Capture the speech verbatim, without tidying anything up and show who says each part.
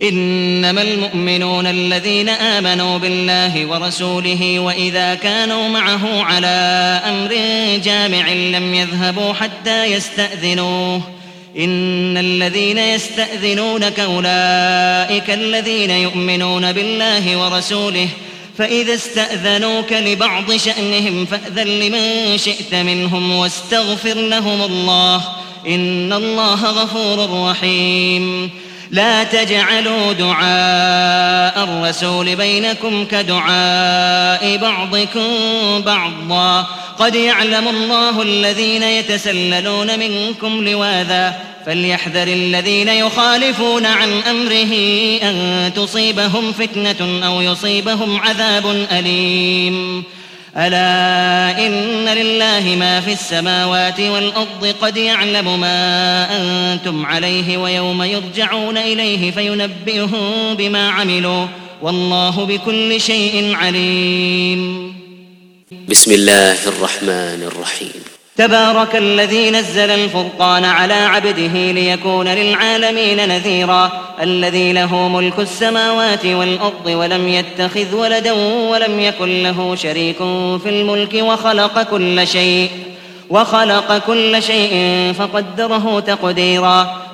Speaker 1: إنما المؤمنون الذين آمنوا بالله ورسوله وإذا كانوا معه على أمر جامع لم يذهبوا حتى يستأذنوه إن الذين يستأذنونك أولئك الذين يؤمنون بالله ورسوله فإذا استأذنوك لبعض شأنهم فأذن لمن شئت منهم واستغفر لهم الله إن الله غفور رحيم. لا تجعلوا دعاء الرسول بينكم كدعاء بعضكم بعضا قد يعلم الله الذين يتسللون منكم لواذا فليحذر الذين يخالفون عن أمره أن تصيبهم فتنة أو يصيبهم عذاب أليم. ألا إن لله ما في السماوات والأرض قد يعلم ما أنتم عليه ويوم يرجعون إليه فينبئهم بما عملوا والله بكل شيء عليم.
Speaker 2: بسم الله الرحمن الرحيم.
Speaker 1: تبارك الذي نزل الفرقان على عبده ليكون للعالمين نذيرا الذي له ملك السماوات والأرض ولم يتخذ ولدا ولم يكن له شريك في الملك وخلق كل شيء وخلق كل شيء فقدره تقديرا